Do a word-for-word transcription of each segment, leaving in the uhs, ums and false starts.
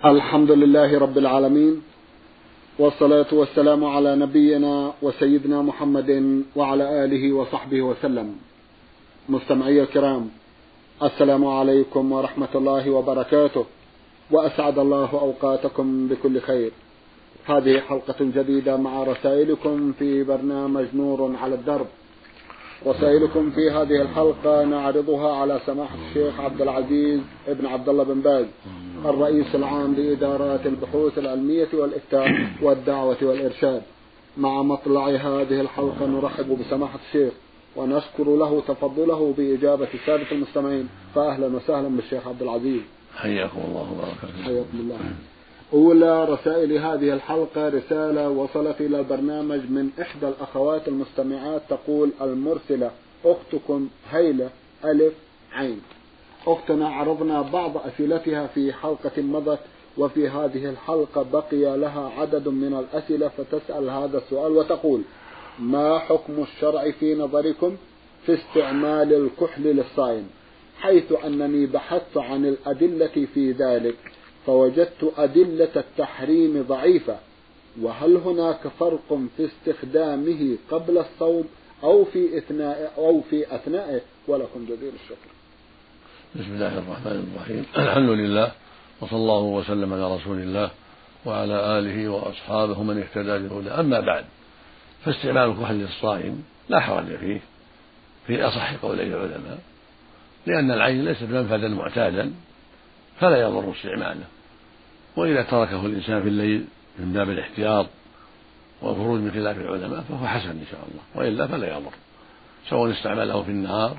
الحمد لله رب العالمين، والصلاة والسلام على نبينا وسيدنا محمد وعلى آله وصحبه وسلم. مستمعي الكرام، السلام عليكم ورحمة الله وبركاته، وأسعد الله أوقاتكم بكل خير. هذه حلقة جديدة مع رسائلكم في برنامج نور على الدرب. رسائلكم في هذه الحلقة نعرضها على سماحة الشيخ عبد العزيز ابن عبد الله بن باز، الرئيس العام لإدارات البحوث العلمية والإفتاء والدعوة والإرشاد. مع مطلع هذه الحلقة نرحب بسماحة الشيخ ونشكر له تفضله بإجابة السادة المستمعين، فأهلا وسهلا بالشيخ عبد العزيز. حياكم الله وبارك. حياكم الله. أولى رسائل هذه الحلقة رسالة وصلت إلى البرنامج من إحدى الأخوات المستمعات، تقول المرسلة: أختكم هيلة ألف عين. أختنا عرضنا بعض أسئلتها في حلقة مضت، وفي هذه الحلقة بقي لها عدد من الأسئلة، فتسأل هذا السؤال وتقول: ما حكم الشرع في نظركم في استعمال الكحل للصائم، حيث أنني بحثت عن الأدلة في ذلك فوجدت أدلة التحريم ضعيفة، وهل هناك فرق في استخدامه قبل الصوم أو في أثناء أو في أثنائه؟ ولكم جزيل الشكر. بسم الله الرحمن الرحيم. الحمد لله، وصلى الله وسلم على رسول الله وعلى آله وأصحابه من اهتدى بهداه. أما بعد، فاستعمال الكحل للصائم لا حرج فيه في أصح قولي العلماء، لأن العين ليست منفذا معتادا فلا يضر استعماله، وإذا تركه الإنسان في الليل من باب الاحتياط والخروج من خلاف العلماء فهو حسن إن شاء الله، وإلا فلا يضر، سواء استعمله في النهار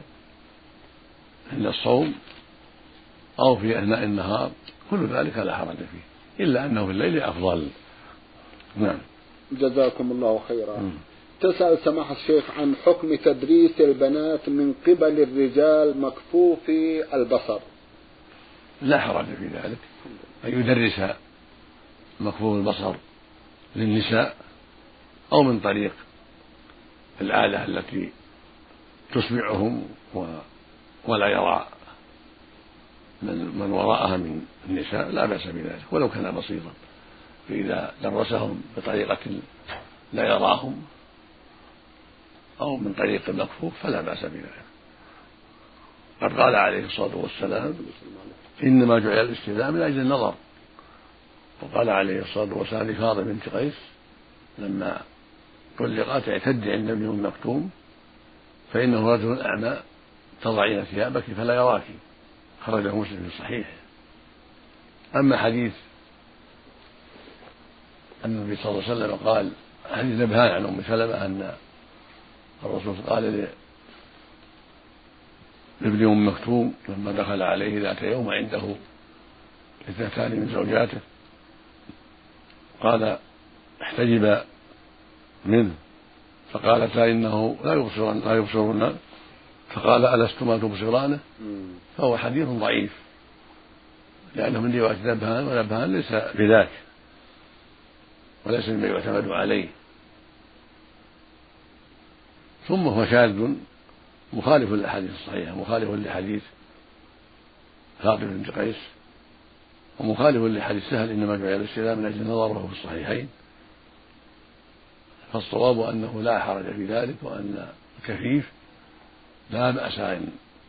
عند الصوم أو في أثناء النهار، كل ذلك لا حرج فيه، إلا أنه في الليل أفضل. نعم. جزاكم الله خيرا. م. تسأل سماحة الشيخ عن حكم تدريس البنات من قبل الرجال مكفوفي البصر. لا حرج في ذلك أن يدرس مكفوف البصر للنساء أو من طريق الآلة التي تسمعهم ولا يرى من, من وراءها من النساء، لا بأس بذلك ولو كان بصيرا. فإذا درسهم بطريقة لا يراهم أو من طريق المكفوف فلا بأس بذلك. قد قال عليه الصلاة والسلام: إنما جعل الاستئذان من أجل النظر. وقال عليه الصلاة والسلام لفاطمة بنت قيس لما طلقت: اعتدي عند ابن أم مكتوم فإنه رجل أعمى تضعين ثيابك فلا يراك. خرجه مسلم في الصحيح. أما حديث النبي صلى الله عليه وسلم قال، حديث نبهان عن أم سلمة أن الرسول قال لابن أم مكتوم لما دخل عليه ذات يوم عنده اثنتان من زوجاته، قال: احتجب منه، فقالتا: إنه لا يبصرن لا يبصرن فقال: ألستما تبصرانه؟ فهو حديث ضعيف، لأنه من رواية نبهان، ونبهان ليس بذاك وليس مما يعتمد عليه، ثم هو شاذ مخالف للأحاديث الصحيحة، مخالف لحديث فاطمة بنت قيس، ومخالف لحديث سهل إنما جعل الاستئذان من أجل النظر وهو في الصحيحين. فالصواب أنه لا حرج في ذلك، وأن الكفيف لا بأس أن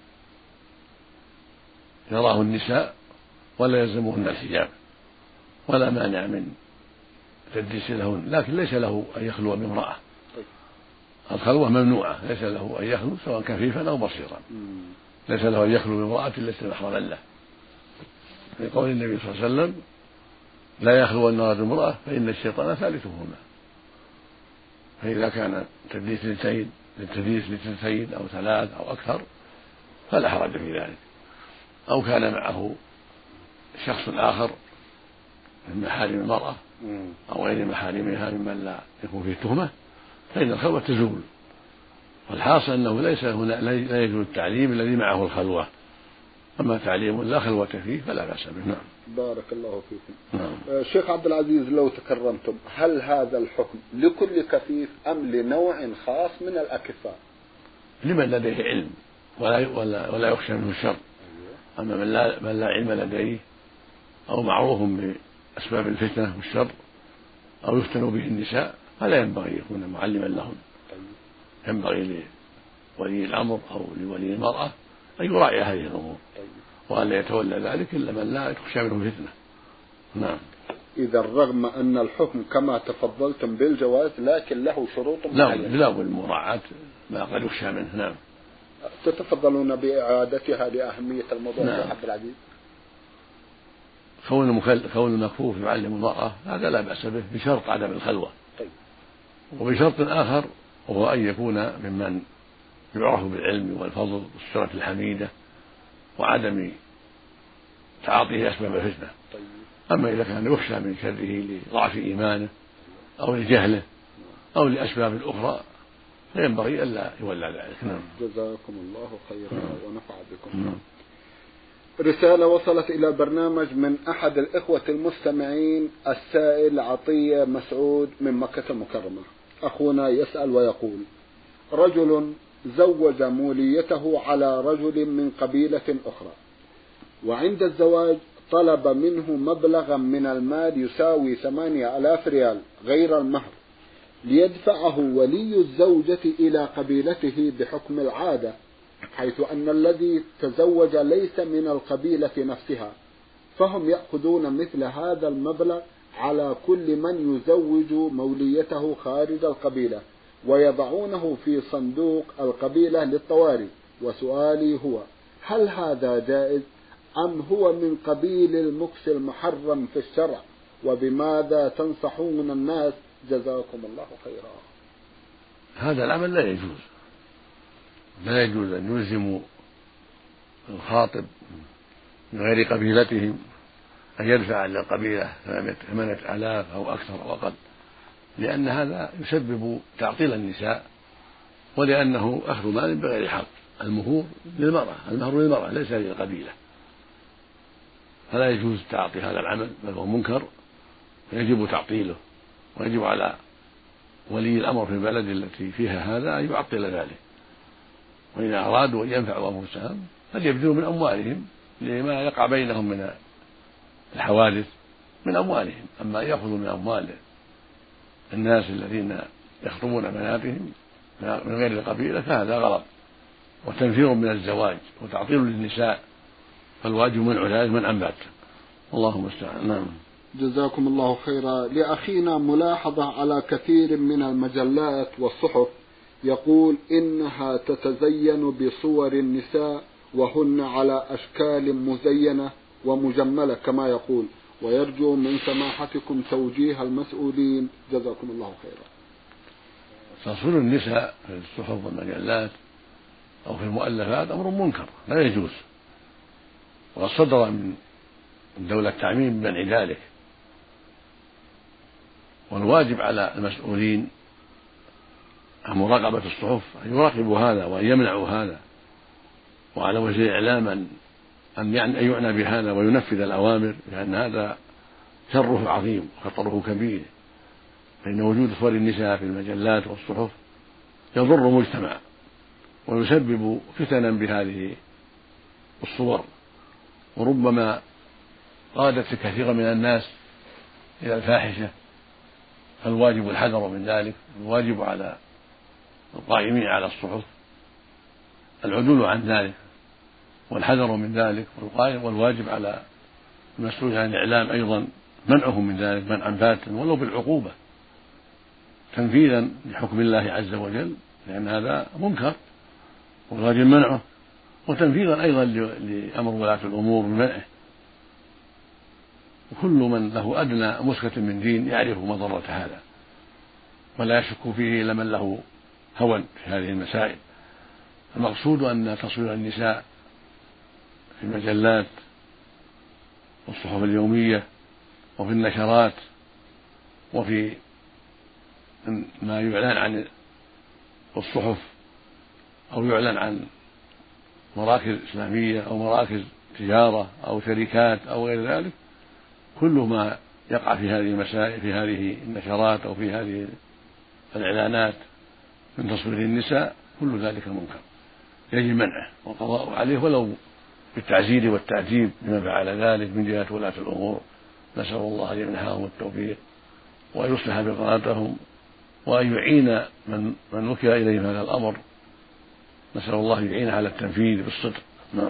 يراه النساء ولا يلزمهن الحجاب، ولا مانع من تدريس لهن، لكن ليس له أن يخلو بامرأة. الخلوة ممنوعة، ليس له أن يخلو سواء كفيفا أو بصيرا، ليس له أن يخلو بامرأة ليس محرما له، في قول النبي صلى الله عليه وسلم: لا يخلو أن رجل امرأة فإن الشيطان ثالثهما. فإذا كان تدريس للتين للتدريس للتين أو ثلاث أو أكثر فلا حرج في ذلك، أو كان معه شخص آخر من محارم المرأة أو غير محارمها ممن لا يكون فيه تهمة، فإن الخلوة تزول. والحاصل أنه ليس هنا لا يجوز التعليم الذي معه الخلوة، أما تعليم لا خلوة فيه فلا بأس به. نعم. بارك الله فيكم. نعم. شيخ عبد العزيز، لو تكرمتم، هل هذا الحكم لكل كفيف أم لنوع خاص من الأكفاء؟ لمن لديه علم ولا ولا, ولا يخشى منه الشر. أما من لا, من لا علم لديه أو معروف بأسباب الفتنة والشر أو يفتن به النساء فلا ينبغي يكون معلما لهم. ينبغي لولي الأمر أو لولي المرأة أن يراعي هذه الأمور وأن لا يتولى ذلك إلا من لا تخشى منه فتنة. نعم. إذا رغم أن الحكم كما تفضلتم بالجواز لكن له شروط معينة. لا بالمراعاة ما قد يخشى منه. نعم. تتفضلون بإعادتها لأهمية الموضوع. نعم. عبد العزيز. كون كون المكفوف يعلم المرأة هذا لا بأس به بشرط عدم الخلوة. طيب. وبشرط آخر وهو أن يكون ممن يعرف بالعلم والفضل والسيرة الحميدة وعدم تعاطيه أسباب الفتنة. طيب. أما إذا كان يخشى من شره لضعف إيمانه أو لجهله أو لأسباب أخرى فينبغي ألا يولى ذلك. نعم. جزاكم الله خيرا ونفع بكم. نعم. رسالة وصلت إلى البرنامج من أحد الإخوة المستمعين السائل عطية مسعود من مكة المكرمة. أخونا يسأل ويقول: رجل زوج موليته على رجل من قبيلة أخرى، وعند الزواج طلب منه مبلغا من المال يساوي ثمانية آلاف ريال غير المهر ليدفعه ولي الزوجة إلى قبيلته بحكم العادة، حيث أن الذي تزوج ليس من القبيلة نفسها، فهم يأخذون مثل هذا المبلغ على كل من يزوج موليته خارج القبيلة ويضعونه في صندوق القبيلة للطوارئ. وسؤالي هو: هل هذا جائز أم هو من قبيل المكس المحرم في الشرع؟ وبماذا تنصحون الناس؟ جزاكم الله خيرا. هذا العمل لا يجوز، لا يجوز أن يلزموا الخاطب من غير قبيلتهم أن يدفع للقبيلة ثمانية آلاف أو أكثر أو أقل، لأن هذا يسبب تعطيل النساء ولأنه أخذ مال بغير حق. المهور للمرأة، المهر للمرأة ليس للقبيلة، فلا يجوز تعاطي هذا العمل بل هو منكر ويجب تعطيله، ويجب على ولي الأمر في البلد التي فيها هذا أن يعطل ذلك. وإذا أرادوا أن ينفعوا أنفسهم فليبذلوا من أموالهم لما يقع بينهم من الحوادث من أموالهم. أما يأخذوا من أموال الناس الذين يخطبون بناتهم من غير القبيلة فهذا غلط وتنفير من الزواج وتعطيل للنساء، فالواجب منع ذلك منعا باتا. اللهم استعان. نعم. جزاكم الله خيرا. لأخينا ملاحظة على كثير من المجلات والصحف يقول إنها تتزين بصور النساء وهن على أشكال مزينة ومجملة كما يقول، ويرجو من سماحتكم توجيه المسؤولين. جزاكم الله خيرا. تصوير النساء في الصحف والمجلات أو في المؤلفات أمر منكر لا يجوز، وقد صدر من الدولة التعميم بمنع ذلك، والواجب على المسؤولين عن مراقبة الصحف أن يراقبوا هذا وأن يمنعوا هذا، وعلى وجه الإعلام أن يعنى بهذا وينفذ الأوامر، لأن هذا شره عظيم وخطره كبير، فإن وجود صور النساء في المجلات والصحف يضر المجتمع ويسبب فتنا بهذه الصور، وربما قادت كثيرا من الناس إلى الفاحشة، فالواجب الحذر من ذلك. الواجب على القائمين على الصحف العدول عن ذلك والحذر من ذلك، والواجب على المسؤول عن الإعلام أيضا منعهم من ذلك منعا باتا ولو بالعقوبة تنفيذا لحكم الله عز وجل، لأن هذا منكر والواجب منعه، وتنفيذا أيضا لأمر ولاة الأمور بمنعه. وكل من له أدنى مسكة من دين يعرف مضرة هذا ولا يشك فيه إلا من له هوى في هذه المسائل. المقصود أن تصوير النساء في المجلات والصحف اليومية وفي النشرات وفي ما يعلن عن الصحف أو يعلن عن مراكز إسلامية أو مراكز تجارة أو شركات أو غير ذلك، كل ما يقع في هذه المسائل في هذه النشرات أو في هذه الإعلانات من تصوير النساء كل ذلك منكر يجب منعه والقضاء عليه ولو بالتعزير والتعجيب بما فعل ذلك من جهة ولاة الأمور. نسأل الله أن يمنحهم التوفيق ويصلح بقناتهم وأن يعين من من وكل إليهم هذا الأمر. نسأل الله يعين على التنفيذ بالصدق. نعم.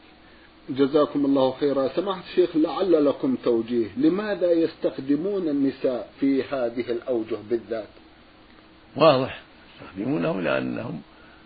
جزاكم الله خيرا. سماحة الشيخ، لعل لكم توجيه، لماذا يستخدمون النساء في هذه الأوجه بالذات؟ واضح، يستخدمونه لأنهم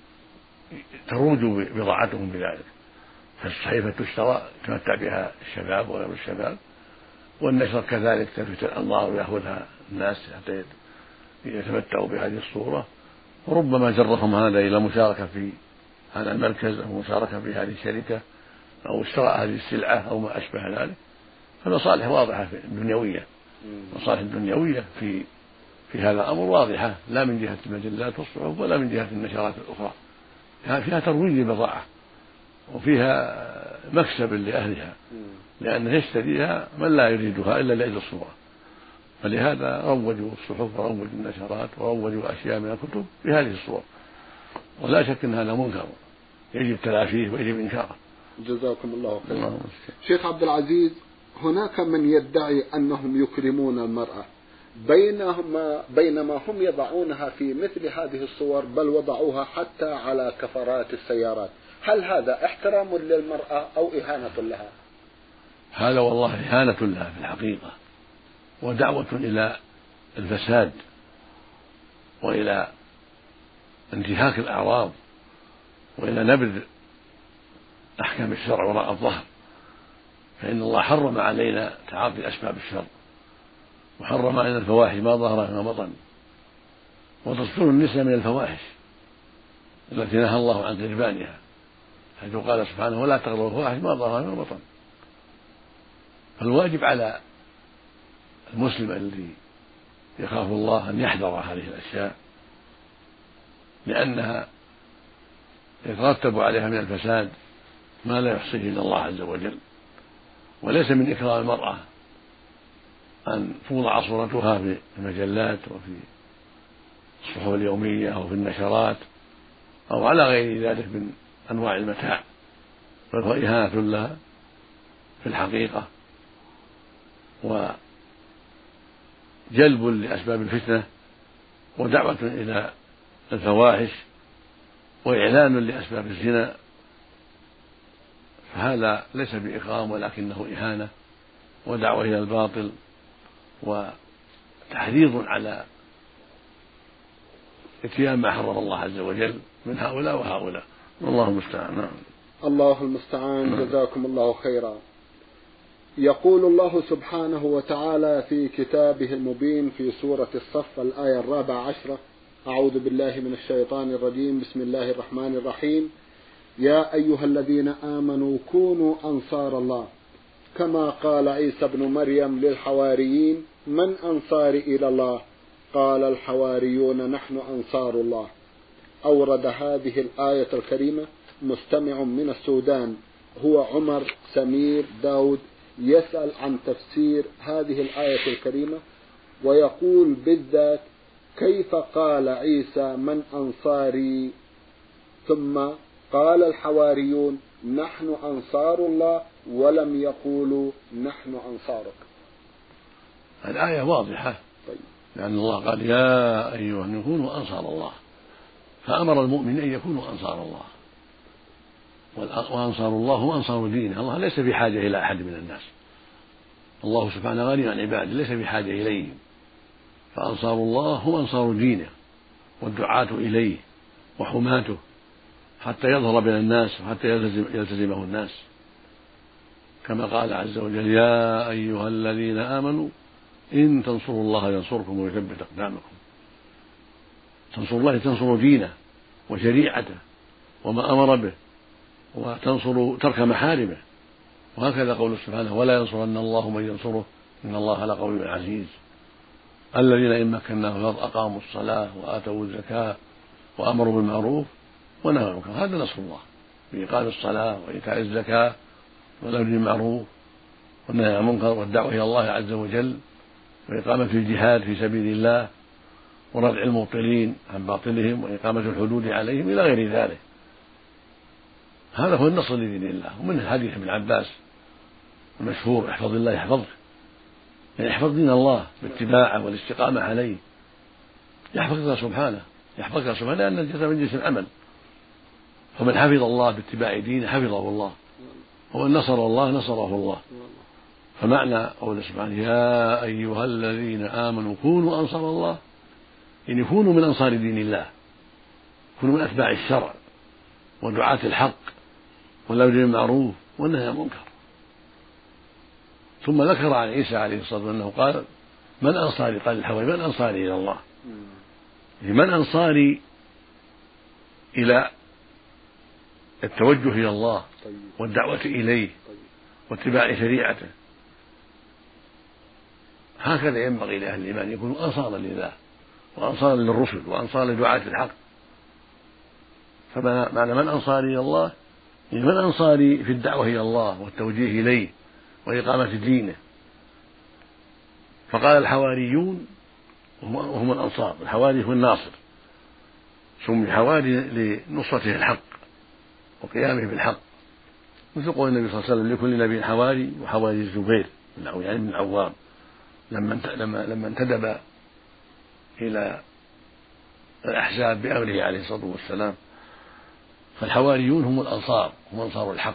تروج بضاعتهم بذلك، فالصحيفة تشترى يتمتع بها الشباب وغير الشباب، والنشر كذلك تلفت الأنظار ويأخذها الناس حتى يتمتعوا بهذه الصورة، وربما جرهم هذا إلى مشاركة في هذا المركز أو مشاركة في هذه الشركة أو اشتراء هذه السلعة أو ما أشبه ذلك. فالمصالح واضحة في الدنيوية، المصالح الدنيوية في في هذا الأمر واضحة، لا من جهة المجلات والصحف ولا من جهة النشرات الأخرى. فيها ترويج للبضاعة وفيها مكسب لأهلها، لأن يشتريها من لا يريدها إلا لأجل الصورة، فلهذا روجوا الصحف وروجوا النشرات وروجوا أشياء من الكتب بهذه الصور، ولا شك أن هذا منكر يجب تلافيه ويجب إنكاره. جزاكم الله خيرا. شيخ عبد العزيز، هناك من يدعي أنهم يكرمون المرأة بينما بينما هم يضعونها في مثل هذه الصور، بل وضعوها حتى على كفرات السيارات. هل هذا احترام للمرأة أو إهانة لها؟ هذا والله إهانة لها في الحقيقة، ودعوة إلى الفساد وإلى انتهاك الأعراض وإلى نبذ أحكام الشرع وراء الظهر، فإن الله حرم علينا تعاطي أسباب الشر، وحرم علينا الفواحش ما ظهر وما بطن، وتصدر النساء من الفواحش التي نهى الله عن غربانها، حيث قال سبحانه: ولا تقربوا الفواحش ما ظهر وما بطن. فالواجب على المسلم الذي يخاف الله أن يحذر هذه الأشياء، لأنها يترتب عليها من الفساد ما لا يحصيه إلا الله عز وجل. وليس من إكرام المرأة أن توضع صورتها في المجلات وفي الصحف اليومية أو في النشرات أو على غير ذلك من أنواع المتاع، بل هو إهانة لها في الحقيقة وجلب لأسباب الفتنة ودعوة إلى الفواحش وإعلان لأسباب الزنا، فهذا ليس بإكرام ولكنه إهانة ودعوة إلى الباطل وتحريض على اتيان ما حرم الله عز وجل من هؤلاء وهؤلاء، والله المستعان. نعم. الله المستعان. نعم. جزاكم الله خيرا. يقول الله سبحانه وتعالى في كتابه المبين في سورة الصف الآية الرابعة عشرة: أعوذ بالله من الشيطان الرجيم، بسم الله الرحمن الرحيم: يا أيها الذين آمنوا كونوا أنصار الله كما قال عيسى ابن مريم للحواريين: من أنصاري إلى الله؟ قال الحواريون نحن أنصار الله. أورد هذه الآية الكريمة مستمع من السودان، هو عمر سمير داود، يسأل عن تفسير هذه الآية الكريمة، ويقول بالذات: كيف قال عيسى من أنصاري ثم قال الحواريون نحن أنصار الله ولم يقولوا نحن أنصارك؟ الآية واضحة. طيب. لأن الله قال: يا أيها الناس كونوا أنصار الله، فأمر المؤمنين أن يكونوا أنصار الله، وأنصار الله هم أنصار دينه. الله ليس بحاجة إلى أحد من الناس، الله سبحانه غني عن عباده ليس بحاجة إليهم، فأنصار الله هم أنصار دينه والدعاة إليه وحماته حتى يظهر بين الناس وحتى يلتزم يلتزمه الناس، كما قال عز وجل: يا أيها الذين آمنوا إن تنصروا الله ينصركم ويثبت أقدامكم. تنصروا الله تنصروا دينه وشريعته وما أمر به، وتنصروا ترك محارمه، وهكذا قول سبحانه: ولا ينصرن الله من ينصره إن الله لقوي عزيز. الذين إن مكناهم في الأرض أقاموا الصلاة وآتوا الزكاة وأمروا بالمعروف ونهوا عن المنكر. هذا نصر الله بإقام الصلاة وإيتاء الزكاة والأمر بالمعروف والنهي عن المنكر والدعوة إلى الله عز وجل وإقامة الجهاد في سبيل الله وردع المبطلين عن باطلهم وإقامة الحدود عليهم إلى غير ذلك. هذا هو النصر لدين الله. ومن حديث ابن عباس المشهور: احفظ الله يحفظك، يعني احفظ دين الله باتباعه والاستقامة عليه، يحفظك سبحانه، يحفظك سبحانه، لأن الجزاء من جنس العمل. فمن حفظ الله باتباع دينه حفظه الله، ومن نصر الله نصره الله. فمعنى قوله سبحانه: يا أيها الذين آمنوا كونوا أنصار الله، يعني كونوا من أنصار دين الله، كونوا من أتباع الشرع ودعاة الحق والأمر بالمعروف والنهي عن المنكر. ثم ذكر عن عيسى عليه الصلاة والسلام أنه قال: من أنصاري؟ قال الحواري: من أنصاري إلى الله؟ يعني من أنصاري إلى التوجه إلى الله والدعوة إليه واتباع شريعته. هكذا ينبغي لأهل الإيمان يكونوا أنصارا لله وأنصارا للرسل وأنصارا لدعاة الحق. فمعنى من أنصاري إلى الله يعني من أنصاري في الدعوة إلى الله والتوجيه إليه وإقامة دينه. فقال الحواريون وهم الأنصار. الحواري هو الناصر، سمي حواري لنصرته الحق وقيامه بالحق، مثل قول النبي صلى الله عليه وسلم: لكل نبي حواري، وحواري الزبير يعني من العوام لما لما لما انتدب إلى الأحزاب بأمره عليه الصلاة والسلام. فالحواريون هم الأنصار، هم أنصار الحق.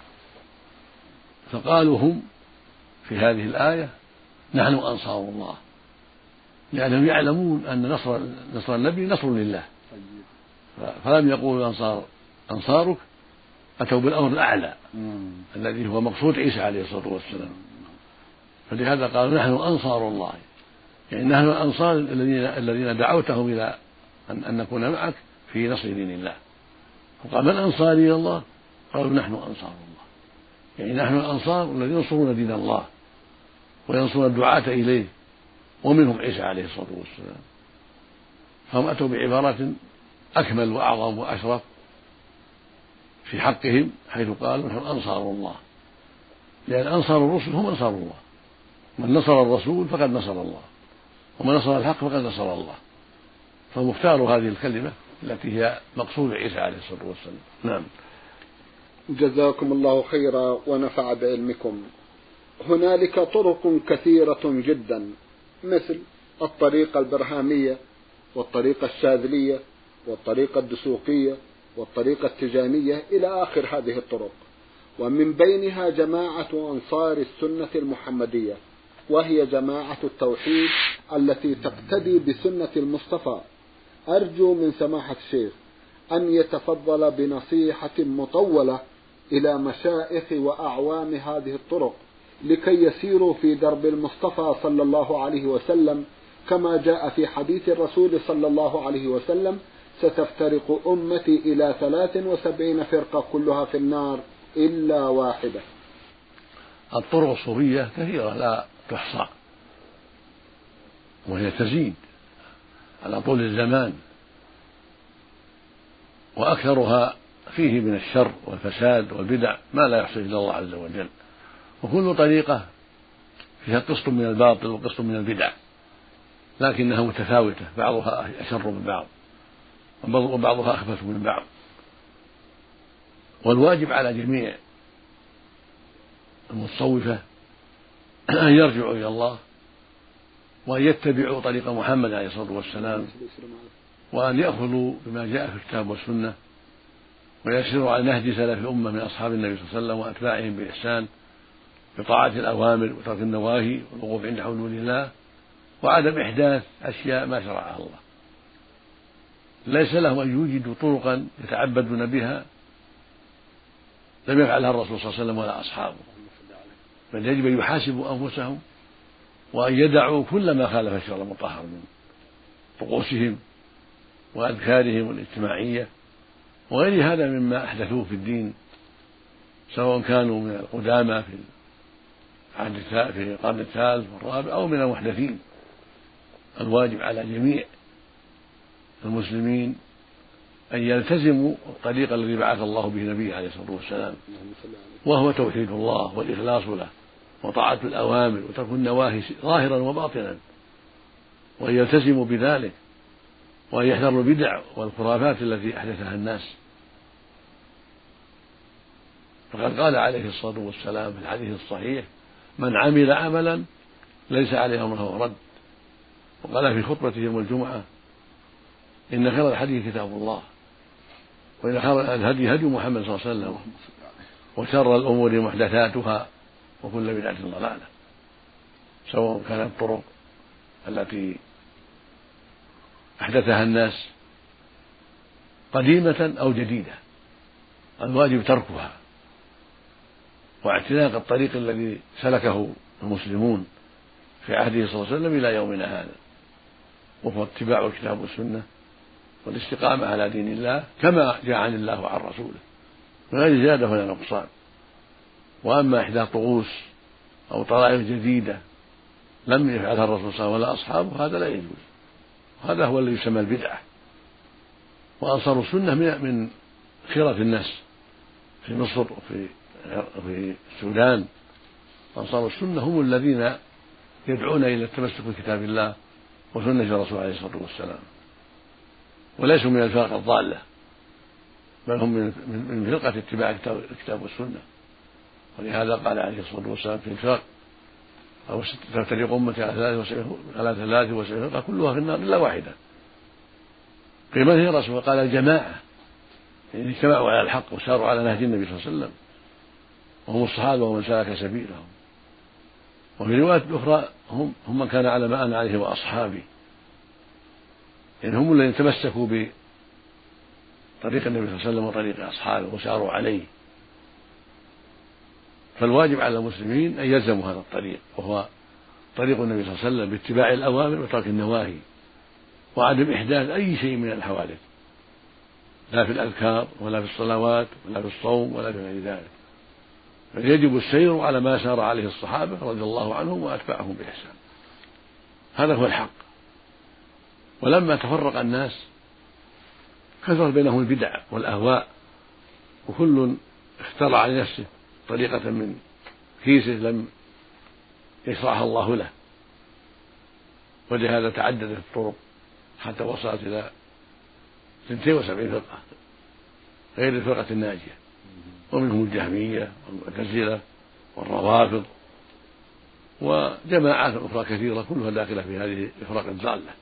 فقالوا هم في هذه الآية: نحن أنصار الله، لأنهم يعلمون أن نصر نصر النبي نصر لله. فلم يقولوا أنصار أنصارك، أتوا بالأمر الأعلى الذي هو مقصود عيسى عليه الصلاة والسلام. فلهذا قالوا: نحن أنصار الله، يعني نحن الأنصار الذين الذين دعوتهم إلى أن, أن نكون معك في نصر دين الله. وقال: من أنصاري إلى الله؟ قالوا: نحن أنصار الله، يعني نحن الأنصار الذين ينصرون دين الله وينصرون الدعاة إليه، ومنهم عيسى عليه الصلاة والسلام. فهم أتوا بعبارات أكمل وأعظم وأشرف في حقهم، حيث قالوا: نحن أنصار الله، لأن أنصار الرسل هم أنصار الله. من نصر الرسول فقد نصر الله، ومن نصر الحق فقد نصر الله. فمختار هذه الكلمة التي هي مقصود عيسى عليه الصلاة والسلام. نعم. جزاكم الله خيرا ونفع بعلمكم. هنالك طرق كثيرة جدا، مثل الطريقة البرهامية والطريقة الشاذلية والطريقة الدسوقية والطريقة التجانية إلى آخر هذه الطرق. ومن بينها جماعة أنصار السنة المحمدية، وهي جماعة التوحيد التي تقتدي بسنة المصطفى. أرجو من سماحة الشيخ أن يتفضل بنصيحة مطولة إلى مشائخ وأعوام هذه الطرق لكي يسيروا في درب المصطفى صلى الله عليه وسلم، كما جاء في حديث الرسول صلى الله عليه وسلم: ستفترق أمتي إلى ثلاث وسبعين فرقة كلها في النار إلا واحدة. الطرق الصوفية كثيرة لا تحصى، وهي تزيد على طول الزمان، وأكثرها فيه من الشر والفساد والبدع ما لا يحصي إلا الله عز وجل. وكل طريقة فيها قسط من الباطل وقسط من البدع، لكنها متفاوتة، بعضها أشر من بعض وبعضها أخبث من بعض. والواجب على جميع المتصوفة أن يرجعوا إلى الله وأن يتبعوا طريق محمد عليه الصلاة والسلام، وأن يأخذوا بما جاء في الكتاب والسنة، ويسيروا على نهج سلف الأمة من أصحاب النبي صلى الله عليه وسلم وأتباعهم بإحسان، بطاعة الأوامر وترك النواهي والوقوف عند حدود الله، وعدم إحداث أشياء ما شرعها الله. ليس لهم أن يوجدوا طرقا يتعبدون بها لم يفعلها الرسول صلى الله عليه وسلم ولا أصحابه، بل يجب أن يحاسبوا أنفسهم وأن يدعوا كل ما خالف الشرع المطهر من طقوسهم وأذكارهم الاجتماعية وغير هذا مما أحدثوه في الدين، سواء كانوا من القدامى في في القرن الثالث والرابع أو من المحدثين. الواجب على جميع المسلمين أن يلتزموا الطريق الذي بعث الله به نبيه عليه الصلاة والسلام، وهو توحيد الله والإخلاص له وطاعة الأوامر وترك النواهي ظاهرا وباطنا، وأن يلتزموا بذلك، وأن يحذروا البدع والخرافات التي أحدثها الناس. فقد قال عليه الصلاة والسلام في الحديث الصحيح: من عمل عملا ليس عليه أمره رد. وقال في خطبته يوم الجمعة: إن خير الحديث كتاب الله، وإن خير الهدي هدي محمد صلى الله عليه وسلم، وشر الأمور محدثاتها، وكل بدعة ضلالة. سواء كانت الطرق التي أحدثها الناس قديمة أو جديدة، الواجب تركها واعتناق الطريق الذي سلكه المسلمون في عهده صلى الله عليه وسلم إلى يومنا هذا، وهو اتباع الكتاب والسنة والاستقامة على دين الله كما جاء عن الله وعن رسوله من غير زيادة ولا نقصان. وأما إحداث طقوس أو طرائق جديدة لم يفعلها الرسول صلى الله عليه وسلم ولا أصحابه هذا لا يجوز، هذا هو الذي يسمى البدعة. وأنصار السنة من خيرة الناس في مصر وفي في السودان. أنصار السنة هم الذين يدعون إلى التمسك بكتاب الله وسنة الرسول عليه الصلاة والسلام، وليسوا من الفرق الضالة، بل هم من فرقة اتباع الكتاب والسنة. ولهذا قال عليه الصلاة والسلام في الفرق: أو تفترق أمتي على ثلاث وسبعين فرقة كلها في النار إلا واحدة. قيل من هي رسول؟ قال: الجماعة، يعني اجتمعوا على الحق وساروا على نهج النبي صلى الله عليه وسلم، وهم الصحابة ومن سلك سبيلهم. وفي رواية أخرى: هم هم من كان على ما أنا عليه وأصحابي، يعني هم الذين تمسكوا بطريق النبي صلى الله عليه وسلم وطريق أصحابه وساروا عليه. فالواجب على المسلمين أن يلزموا هذا الطريق، وهو طريق النبي صلى الله عليه وسلم باتباع الأوامر وترك النواهي، وعدم إحداث أي شيء من الحوادث، لا في الأذكار ولا في الصلوات ولا في الصوم ولا في غير ذلك. بل يجب السير على ما سار عليه الصحابة رضي الله عنهم وأتباعهم بإحسان، هذا هو الحق. ولما تفرق الناس كثر بينهم البدع والأهواء، وكل اخترع لنفسه طريقة من كيسه لم يشرعها الله له، ولهذا تعددت الطرق حتى وصلت إلى اثنتين وسبعين فرقة غير الفرقة الناجية، ومنهم الجهمية والمعتزلة والروافض وجماعات أخرى كثيرة كلها داخلة في هذه الفرق الضالة.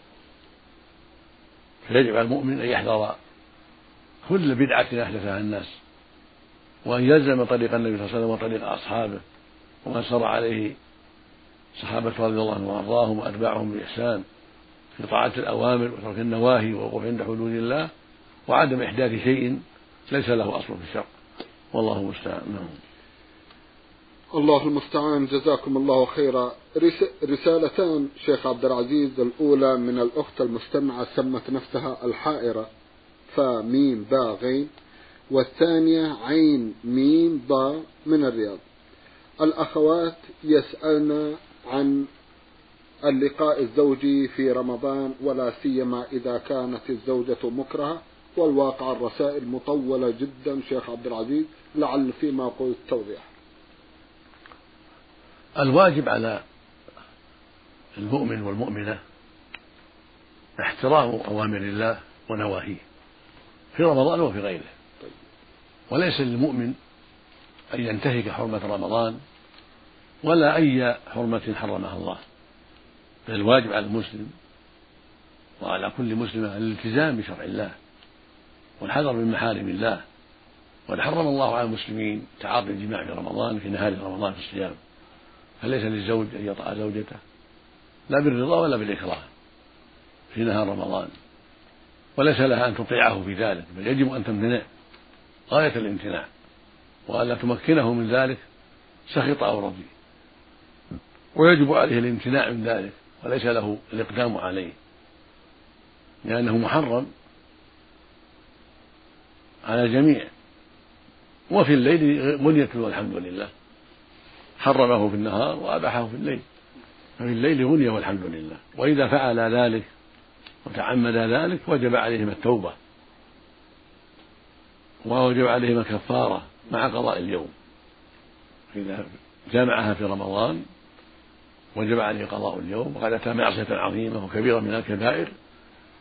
فيجب على المؤمن أن يحذر كل بدعة أحدثها الناس، وأن يلزم طريق النبي صلى الله عليه وسلم وطريق أصحابه ومن سار عليه صحابة رضي الله عنهم وأرضاهم وأتباعهم بإحسان في طاعة الأوامر وترك النواهي والوقوف عند حدود الله، وعدم إحداث شيء ليس له أصل في الشرع، والله المستعان. الله المستعان. جزاكم الله خيرا. رسالتان شيخ عبد العزيز، الأولى من الأخت المستمعة سمت نفسها الحائرة فميم با غين، والثانية عين ميم با من الرياض. الأخوات يسألن عن اللقاء الزوجي في رمضان، ولا سيما إذا كانت الزوجة مكرهة، والواقع الرسائل مطولة جدا شيخ عبد العزيز، لعل فيما قلت توضيح. الواجب على المؤمن والمؤمنة احترام أوامر الله ونواهيه في رمضان وفي غيره، وليس للمؤمن أن ينتهك حرمة رمضان ولا أي حرمة حرمها الله، بل الواجب على المسلم وعلى كل مسلمة الالتزام بشرع الله والحذر من محارم الله. وقد حرم الله على المسلمين تعاطي الجماع في رمضان في نهار رمضان في الصيام، فليس للزوج أن يطأ زوجته لا بالرضا ولا بالإكراه في نهار رمضان، وليس لها أن تطيعه في ذلك، بل يجب أن تمتنع غاية الامتناع، وألا تمكنه من ذلك سخط أو رضي، ويجب عليه الامتناع من ذلك وليس له الإقدام عليه، لأنه محرم على الجميع. وفي الليل غنية والحمد لله، حرمه في النهار وأباحه في الليل، ففي الليل غنية والحمد لله. وإذا فعل ذلك وتعمد ذلك وجب عليهما التوبة، ووجب عليهما الكفارة مع قضاء اليوم. إذا جامعها في رمضان وجب عليه قضاء اليوم، وقد أتى معصية عظيمة وكبيرة من الكبائر.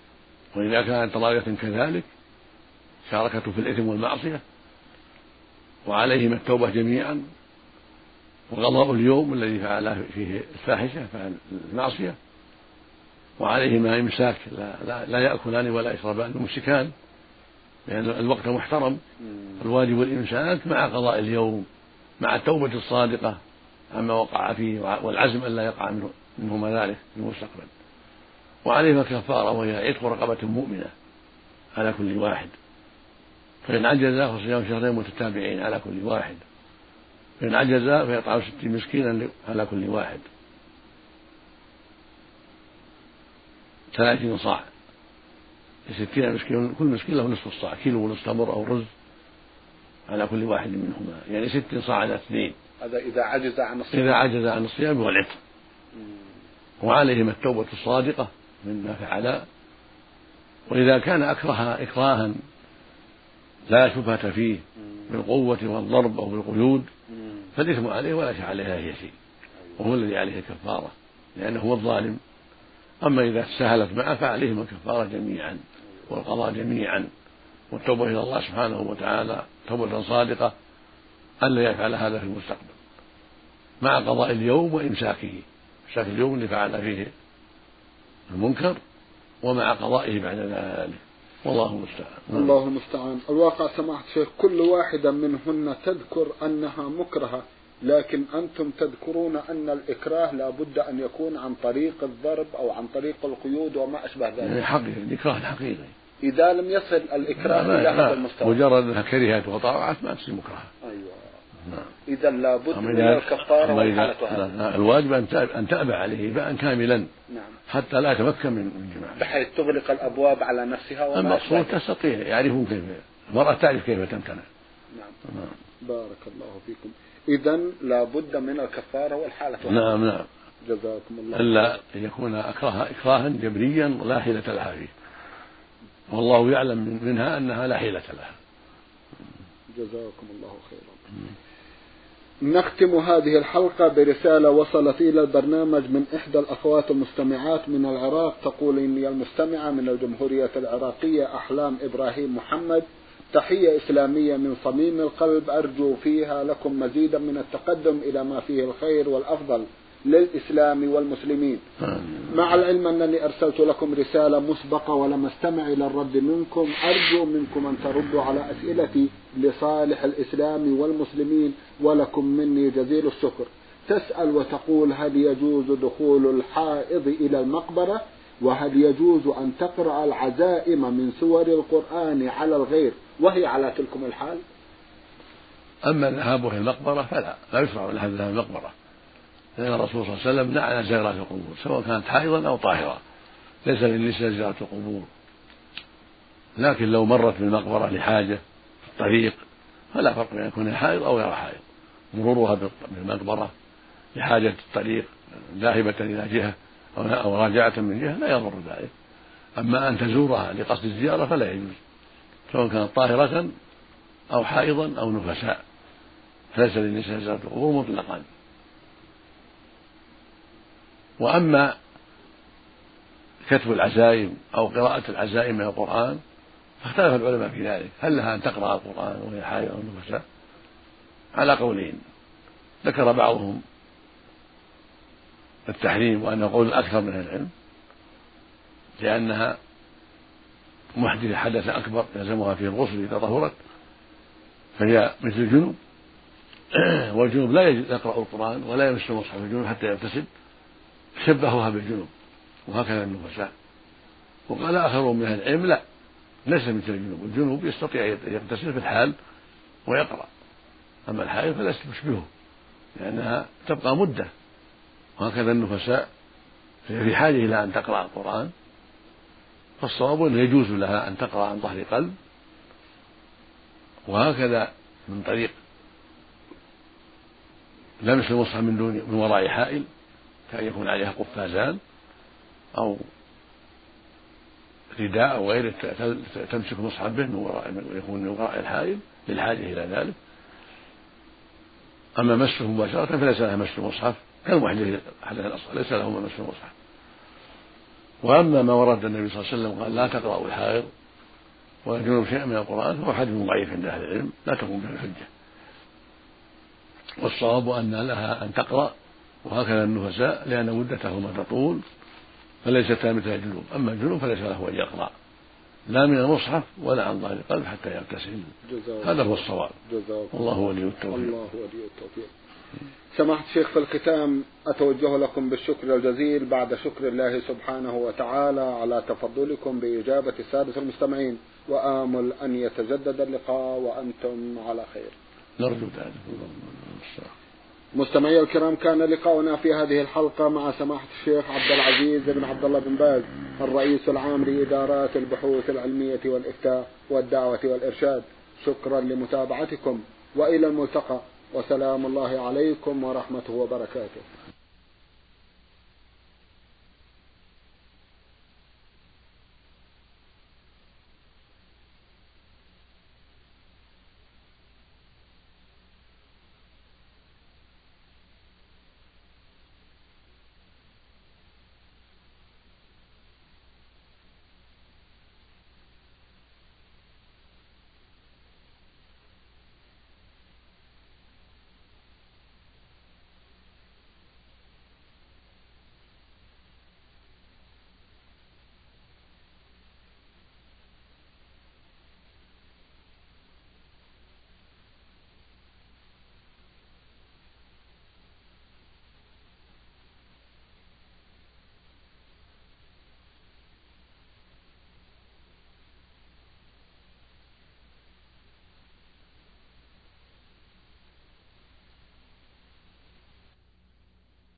وإذا كانت راوية كذلك شاركته في الإثم والمعصية وعليهما التوبة جميعا وقضاء اليوم الذي فعل فيه الفاحشة فعل المعصية، وعليهما إمساك لا, لا, لا يأكلان ولا يشربان ممسكان لأن يعني الوقت محترم. الواجب الإمساك مع قضاء اليوم مع التوبة الصادقة عما وقع فيه والعزم أن لا يقع منه منهما ذلك في المستقبل. وعليهما كفارة وهي عتق رقبة مؤمنة على كل واحد، فإن عجز فصيام شهرين متتابعين على كل واحد، فإن عجز فيطعم ستين مسكينا على كل واحد، ثلاثين صاع ستين مسكين، كل مسكين له نصف الصاع، كيلو ونصف تمر أو رز على كل واحد منهما، يعني ستين صاع على اثنين، هذا إذا عجز عن الصيام إذا عجز عن الصيام والعتق. وعليهما التوبة الصادقة مما فعلا، وإذا كان أكره إكراها لا شبهة فيه بالقوة والضرب أو بالقيود فالإثم عليه وليس عليها هي شيء، وهو الذي عليه الكفارة لأنه هو الظالم. أما إذا تساهلت معه فعليهما الكفارة جميعا والقضاء جميعا والتوبة إلى الله سبحانه وتعالى توبة صادقة ألا يفعل هذا في المستقبل مع قضاء اليوم وإمساكه، إمساك اليوم اللي فعل فيه المنكر ومع قضائه بعد ذلك، والله المستعان. الله المستعان. الواقع سماحة الشيخ كل واحدة منهن تذكر أنها مكرهة، لكن أنتم تذكرون أن الإكراه لا بد أن يكون عن طريق الضرب أو عن طريق القيود وما أشبه ذلك. يعني حقيقي الإكراه حقيقي. إذا لم يصل الإكراه إلى هذا المستوى مجرد أنها كرهت وطاعت ما تصير مكرهة. أيوة. نعم. إذا لا بد من الكفارة والحالة. الواجب أن تأبى عليه باء كاملا. نعم. حتى لا يتمكن من الجماعة بحيث تغلق الأبواب على نفسها وما المقصود تستطيع يعرفون كيف المرأة تعرف كيف تمتنع. نعم. نعم. بارك الله فيكم. إذا لا بد من الكفارة والحالة. نعم نعم. جزاكم الله. إلا أن يكون أكرها إكراها جبريا لا حيلة لها فيه، والله يعلم منها أنها لا حيلة لها. جزاكم الله خيرا. نختم هذه الحلقة برسالة وصلت إلى البرنامج من إحدى الأخوات المستمعات من العراق، تقول إني المستمعة من الجمهورية العراقية أحلام إبراهيم محمد، تحية إسلامية من صميم القلب، أرجو فيها لكم مزيدا من التقدم إلى ما فيه الخير والأفضل للإسلام والمسلمين. مع العلم أنني أرسلت لكم رسالة مسبقة ولم أستمع إلى الرد منكم، أرجو منكم أن تردوا على أسئلتي لصالح الإسلام والمسلمين ولكم مني جزيل الشكر. تسأل وتقول هل يجوز دخول الحائض إلى المقبرة، وهل يجوز أن تقرأ العزائم من سور القرآن على الغير وهي على تلكم الحال؟ أما الذهاب إلى المقبرة فلا لا يشرع لها الذهاب إلى المقبرة، لأن الرسول صلى الله عليه وسلم نهى عن زيارات القبور سواء كانت حائضا أو طاهرة، ليس للنساء زيارة القبور، لكن لو مرت بالمقبرة لحاجة في الطريق فلا فرق بين يكون حائض أو غير حائض، مرورها بالمقبرة لحاجة الطريق ذاهبة إلى جهة أو راجعة من جهة لا يضر ذلك. أما أن تزورها لقصد الزيارة فلا يجوز، سواء كانت طاهرة أو حائضا أو نفساء، فليس للنساء زيارة القبور مطلقا. وأما كتب العزائم أو قراءة العزائم من القرآن فاختلف العلماء في ذلك، هل لها أن تقرأ القرآن وهي حائض أو نفساء؟ على قولين، ذكر بعضهم التحريم وأن قول الأكثر من العلم لأنها محدثة حدث أكبر يلزمها فيه الغسل إذا طهرت، فهي مثل الجنوب، والجنوب لا يقرأ القرآن ولا يمس مصحف الجنوب حتى يغتسل، شبهوها بالجنوب، وهكذا النفساء. وقال آخرون من أهل العلم لا، ليس مثل الجنوب، الجنوب يستطيع يغتسل في الحال ويقرأ، أما الحائض فلست تشبهه لأنها تبقى مدة، وهكذا النفساء في حاجة إلى أن تقرأ القرآن، فالصواب أنه يجوز لها أن تقرأ عن ظهر قلب، وهكذا من طريق لمس المصحف من دون من وراء حائل كأن يكون عليها قفازان أو رداء أو غيره تمسك المصحف به من وراء يكون من وراء الحائل للحاجة إلى ذلك. أما مسه مباشرة فليس لها مس المصحف كالمحدث حدث الأصغر، ليس له مس المصحف. وأما ما ورد النبي صلى الله عليه وسلم قال لا تقرأوا الحائض ولا الجنوب شيئا من القرآن فهو حديث ضعيف عند أهل العلم لا تكون به الحجة، والصواب أن لها أن تقرأ، وهكذا النفساء، لأن مدتهما تطول فليستا مثل الجنوب. أما الجنوب فليس له أن يقرأ لا من المصحف ولا عن ظهر القلب حتى يغتسل. هذا هو الصواب، والله ولي التوفيق. الله ولي التوفيق. سماحة الشيخ، في الختام أتوجه لكم بالشكر الجزيل بعد شكر الله سبحانه وتعالى على تفضلكم بإجابة السادة المستمعين، وآمل أن يتجدد اللقاء وأنتم على خير. نرجو ذلك. مستمعي الكرام، كان لقاؤنا في هذه الحلقة مع سماحة الشيخ عبد العزيز بن عبد الله بن باز، الرئيس العام لإدارات البحوث العلمية والإفتاء والدعوة والإرشاد. شكرا لمتابعتكم، وإلى الملتقى، وسلام الله عليكم ورحمته وبركاته.